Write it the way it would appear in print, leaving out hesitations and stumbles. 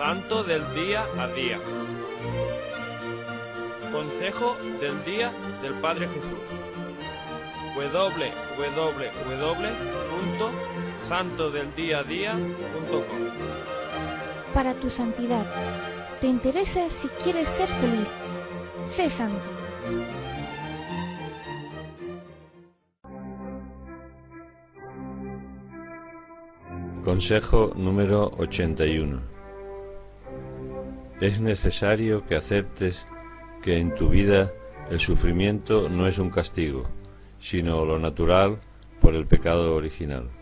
Santo del día a día. Consejo del día del Padre Jesús. www.santodeldiaadía.com. Para tu santidad. ¿Te interesa si quieres ser feliz? Sé santo. Consejo número 81. Es necesario que aceptes que en tu vida el sufrimiento no es un castigo, sino lo natural por el pecado original.